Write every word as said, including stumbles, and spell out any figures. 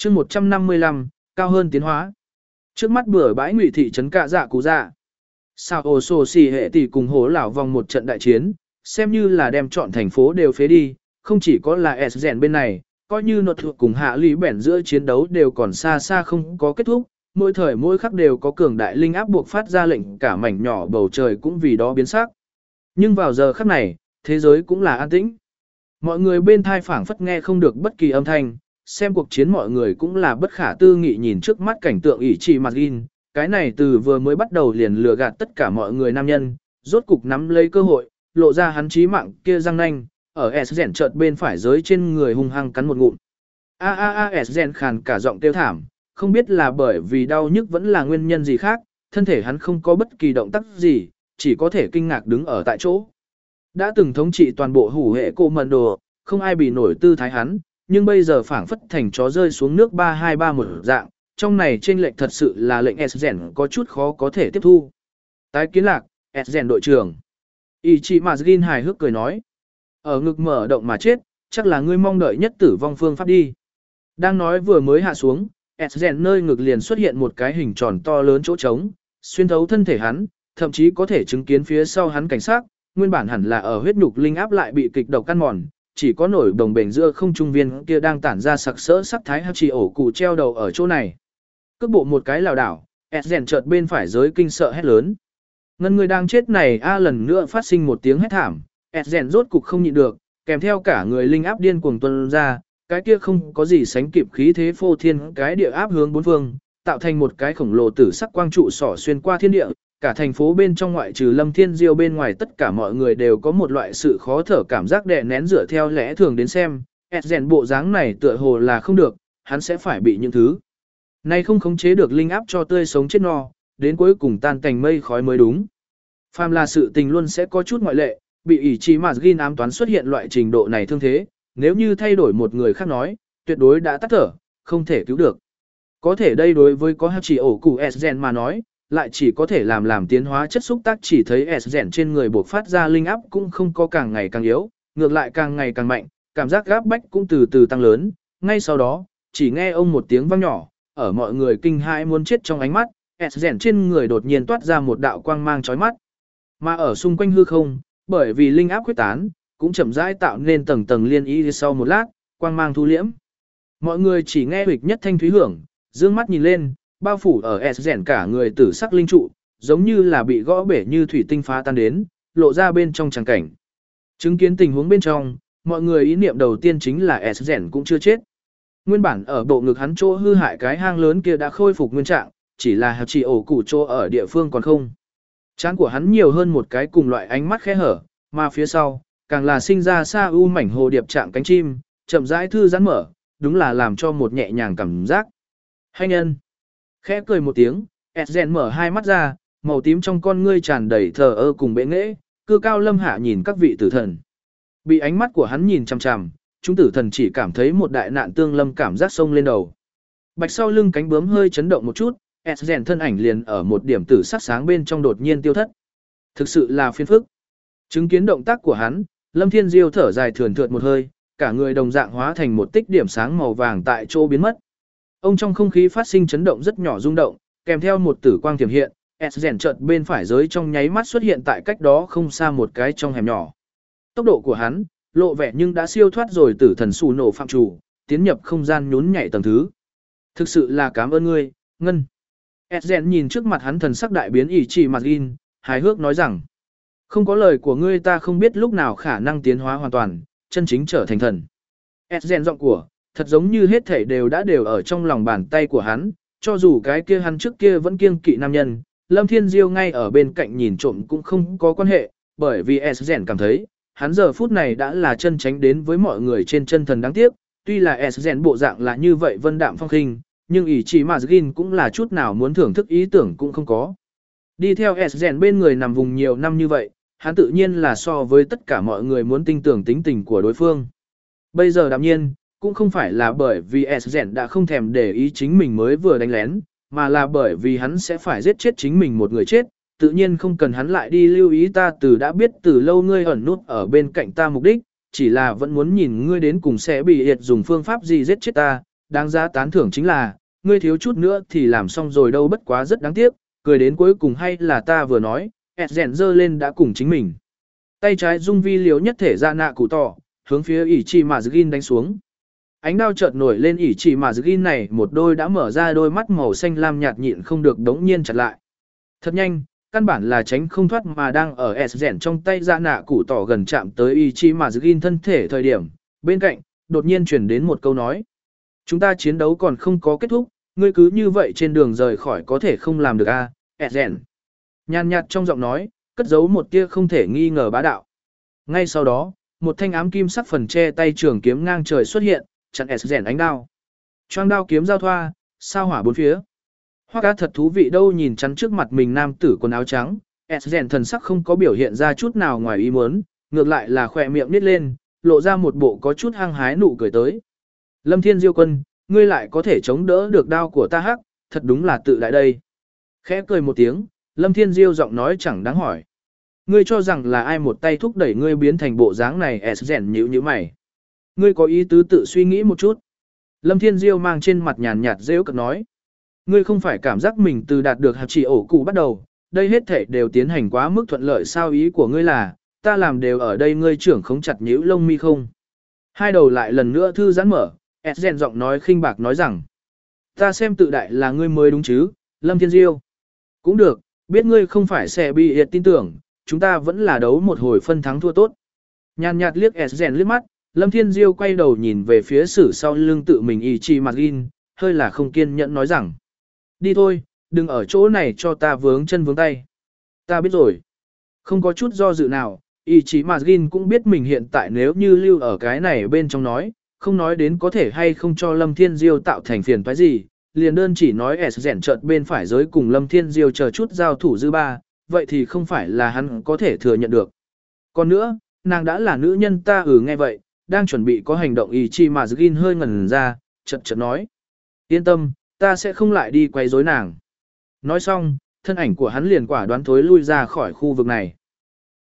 chương một trăm năm mươi lăm, cao hơn tiến hóa. Trước mắt bừa bãi ngụy thị trấn cạ dạ cú dạ. Sao ổ sổ xì hệ tỷ cùng hố lão vòng một trận đại chiến, xem như là đem chọn thành phố đều phế đi, không chỉ có là S rèn bên này, coi như nột thuộc cùng hạ lý bẻn giữa chiến đấu đều còn xa xa không có kết thúc, mỗi thời mỗi khắc đều có cường đại linh áp buộc phát ra lệnh cả mảnh nhỏ bầu trời cũng vì đó biến sắc. Nhưng vào giờ khắc này, thế giới cũng là an tĩnh. Mọi người bên thai phảng phất nghe không được bất kỳ âm thanh, xem cuộc chiến mọi người cũng là bất khả tư nghị nhìn trước mắt cảnh tượng ỷ trì mặt gin, cái này từ vừa mới bắt đầu liền lừa gạt tất cả mọi người nam nhân, rốt cục nắm lấy cơ hội, lộ ra hắn chí mạng kia răng nanh, ở S rèn chợt bên phải giới trên người hung hăng cắn một ngụm. A a a S rèn khàn cả giọng kêu thảm, không biết là bởi vì đau nhức vẫn là nguyên nhân gì khác, thân thể hắn không có bất kỳ động tác gì, chỉ có thể kinh ngạc đứng ở tại chỗ. Đã từng thống trị toàn bộ hủ hệ cô mần đồ, không ai bị nổi tư thái hắn, nhưng bây giờ phảng phất thành chó rơi xuống nước ba hai ba một dạng, trong này chênh lệch thật sự là lệnh S rèn có chút khó có thể tiếp thu. Tái kiến lạc, S rèn đội trưởng. Ichimazgin hài hước cười nói. Ở ngực mở động mà chết, chắc là ngươi mong đợi nhất tử vong phương pháp đi. Đang nói vừa mới hạ xuống, S rèn nơi ngực liền xuất hiện một cái hình tròn to lớn chỗ trống, xuyên thấu thân thể hắn, thậm chí có thể chứng kiến phía sau hắn cảnh sát, nguyên bản hẳn là ở huyết nhục linh áp lại bị kịch độc căn mòn, chỉ có nổi đồng bền giữa không trung viên kia đang tản ra sặc sỡ sắc thái hắc chỉ ổ cụ treo đầu ở chỗ này. Cước bộ một cái lảo đảo, S rèn chợt bên phải giới kinh sợ hét lớn. Ngân người đang chết này a lần nữa phát sinh một tiếng hét thảm, S rèn rốt cục không nhịn được, kèm theo cả người linh áp điên cuồng tuôn ra, cái kia không có gì sánh kịp khí thế phô thiên cái địa áp hướng bốn phương, tạo thành một cái khổng lồ tử sắc quang trụ sỏ xuyên qua thiên địa, cả thành phố bên trong ngoại trừ Lâm Thiên Diêu bên ngoài tất cả mọi người đều có một loại sự khó thở cảm giác đè nén dựa theo lẽ thường đến xem, S rèn bộ dáng này tựa hồ là không được, hắn sẽ phải bị những thứ này không khống chế được linh áp cho tươi sống chết no, đến cuối cùng tan thành mây khói mới đúng. Phàm là sự tình luôn sẽ có chút ngoại lệ, bị ỷ trì mà ghi ám toán xuất hiện loại trình độ này thương thế, nếu như thay đổi một người khác nói, tuyệt đối đã tắt thở, không thể cứu được. Có thể đây đối với có chỉ ổ cụ S rèn mà nói, lại chỉ có thể làm làm tiến hóa chất xúc tác chỉ thấy S rèn trên người bộc phát ra linh áp cũng không có càng ngày càng yếu, ngược lại càng ngày càng mạnh, cảm giác gáp bách cũng từ từ tăng lớn, ngay sau đó, chỉ nghe ông một tiếng vang nhỏ, ở mọi người kinh hãi muốn chết trong ánh mắt, S rèn trên người đột nhiên toát ra một đạo quang mang chói mắt. Mà ở xung quanh hư không, bởi vì linh áp quyết tán, cũng chậm rãi tạo nên tầng tầng liên ý sau một lát, quang mang thu liễm. Mọi người chỉ nghe huỵch nhất thanh thúy hưởng, dương mắt nhìn lên, bao phủ ở S rèn cả người tử sắc linh trụ, giống như là bị gõ bể như thủy tinh phá tan đến, lộ ra bên trong tràng cảnh. Chứng kiến tình huống bên trong, mọi người ý niệm đầu tiên chính là S rèn cũng chưa chết. Nguyên bản ở bộ ngực hắn chỗ hư hại cái hang lớn kia đã khôi phục nguyên trạng, chỉ là chỉ ổ cụ chỗ ở địa phương còn không. Trán của hắn nhiều hơn một cái cùng loại ánh mắt khe hở, mà phía sau, càng là sinh ra sa u mảnh hồ điệp trạng cánh chim, chậm rãi thư giãn mở, đúng là làm cho một nhẹ nhàng cảm giác. Hay nhân. Khẽ cười một tiếng, Esgen mở hai mắt ra, màu tím trong con ngươi tràn đầy thờ ơ cùng bệ nghệ, cư cao lâm hạ nhìn các vị tử thần. Bị ánh mắt của hắn nhìn chằm chằm, chúng tử thần chỉ cảm thấy một đại nạn tương lâm cảm giác sông lên đầu. Bạch sau lưng cánh bướm hơi chấn động một chút, Esgen thân ảnh liền ở một điểm tử sắc sáng bên trong đột nhiên tiêu thất. Thực sự là phiền phức. Chứng kiến động tác của hắn, Lâm Thiên Diêu thở dài thườn thượt một hơi, cả người đồng dạng hóa thành một tích điểm sáng màu vàng tại chỗ biến mất. Ông trong không khí phát sinh chấn động rất nhỏ rung động, kèm theo một tử quang tiềm hiện, Esgen chợt bên phải giới trong nháy mắt xuất hiện tại cách đó không xa một cái trong hẻm nhỏ. Tốc độ của hắn, lộ vẻ nhưng đã siêu thoát rồi tử thần sù nổ phạm chủ, tiến nhập không gian nhún nhảy tầng thứ. Thực sự là cảm ơn ngươi, Ngân. Esgen nhìn trước mặt hắn thần sắc đại biến ỷ chỉ mặt in, hài hước nói rằng, không có lời của ngươi ta không biết lúc nào khả năng tiến hóa hoàn toàn, chân chính trở thành thần. Esgen giọng của, thật giống như hết thảy đều đã đều ở trong lòng bàn tay của hắn, cho dù cái kia hắn trước kia vẫn kiêng kỵ nam nhân, Lâm Thiên Diêu ngay ở bên cạnh nhìn trộm cũng không có quan hệ, bởi vì Esgen cảm thấy, hắn giờ phút này đã là chân tránh đến với mọi người trên chân thần đáng tiếc, tuy là Esgen bộ dạng là như vậy vân đạm phong khinh, nhưng ý chí Mazgin cũng là chút nào muốn thưởng thức ý tưởng cũng không có. Đi theo Esgen bên người nằm vùng nhiều năm như vậy, hắn tự nhiên là so với tất cả mọi người muốn tin tưởng tính tình của đối phương. Bây giờ đạm nhiên, cũng không phải là bởi vì Esgen đã không thèm để ý chính mình mới vừa đánh lén, mà là bởi vì hắn sẽ phải giết chết chính mình một người chết, tự nhiên không cần hắn lại đi lưu ý ta từ đã biết từ lâu ngươi ẩn nút ở bên cạnh ta mục đích, chỉ là vẫn muốn nhìn ngươi đến cùng sẽ bị hiệt dùng phương pháp gì giết chết ta, đáng giá tán thưởng chính là, ngươi thiếu chút nữa thì làm xong rồi đâu, bất quá rất đáng tiếc, cười đến cuối cùng hay là ta vừa nói, Esgen giơ lên đã cùng chính mình. Tay trái dung vi liếu nhất thể ra nạ cụ tỏ, hướng phía ỷ chỉ mà Zgin đánh xuống. Ánh đao chợt nổi lên, ỷ chỉ mà Zgin này một đôi đã mở ra đôi mắt màu xanh lam nhạt nhịn không được đống nhiên chặt lại. Thật nhanh, căn bản là tránh không thoát mà đang ở Esgen trong tay ra nạ cụ tỏ gần chạm tới ỷ chỉ mà Zgin thân thể thời điểm, bên cạnh, đột nhiên truyền đến một câu nói. Chúng ta chiến đấu còn không có kết thúc, ngươi cứ như vậy trên đường rời khỏi có thể không làm được a, à? Esgen. Nhàn nhạt trong giọng nói, cất giấu một tia không thể nghi ngờ bá đạo. Ngay sau đó, một thanh ám kim sắc phần che tay trường kiếm ngang trời xuất hiện, chặn Esgen ánh đao. Choang đao kiếm giao thoa, sao hỏa bốn phía. Hoa cá thật thú vị đâu, nhìn chắn trước mặt mình nam tử quần áo trắng, Esgen thần sắc không có biểu hiện ra chút nào ngoài ý muốn, ngược lại là khỏe miệng nít lên, lộ ra một bộ có chút hăng hái nụ cười tới. Lâm Thiên Diêu quân, ngươi lại có thể chống đỡ được đao của ta hắc, thật đúng là tự đại đây. Khẽ cười một tiếng, Lâm Thiên Diêu giọng nói chẳng đáng hỏi. Ngươi cho rằng là ai một tay thúc đẩy ngươi biến thành bộ dáng này? Esgen nhíu nhíu mày. Ngươi có ý tứ tự suy nghĩ một chút. Lâm Thiên Diêu mang trên mặt nhàn nhạt rêu cực nói. Ngươi không phải cảm giác mình từ đạt được hạt chỉ ổ cụ bắt đầu, đây hết thể đều tiến hành quá mức thuận lợi sao? Ý của ngươi là, ta làm đều ở đây ngươi trưởng không chặt nhíu lông mi không? Hai đầu lại lần nữa thư giãn mở, Esgen giọng nói khinh bạc nói rằng. Ta xem tự đại là ngươi mới đúng chứ, Lâm Thiên Diêu. Cũng được, biết ngươi không phải sẽ bị hiệt tin tưởng, chúng ta vẫn là đấu một hồi phân thắng thua tốt. Nhàn nhạt liếc Esgen liếc mắt, Lâm Thiên Diêu quay đầu nhìn về phía sử sau lưng tự mình Ichi Magin, hơi là không kiên nhẫn nói rằng. Đi thôi, đừng ở chỗ này cho ta vướng chân vướng tay. Ta biết rồi. Không có chút do dự nào, Ichi Magin cũng biết mình hiện tại nếu như lưu ở cái này bên trong nói, không nói đến có thể hay không cho Lâm Thiên Diêu tạo thành phiền toái gì, liền đơn chỉ nói Esgen chợt bên phải giới cùng Lâm Thiên Diêu chờ chút giao thủ dư ba, vậy thì không phải là hắn có thể thừa nhận được. Còn nữa, nàng đã là nữ nhân ta ừ nghe vậy, đang chuẩn bị có hành động Ichi Magin hơi ngẩn ra, chợt chợt nói. Yên tâm, ta sẽ không lại đi quấy rối nàng. Nói xong, thân ảnh của hắn liền quả đoán thối lui ra khỏi khu vực này.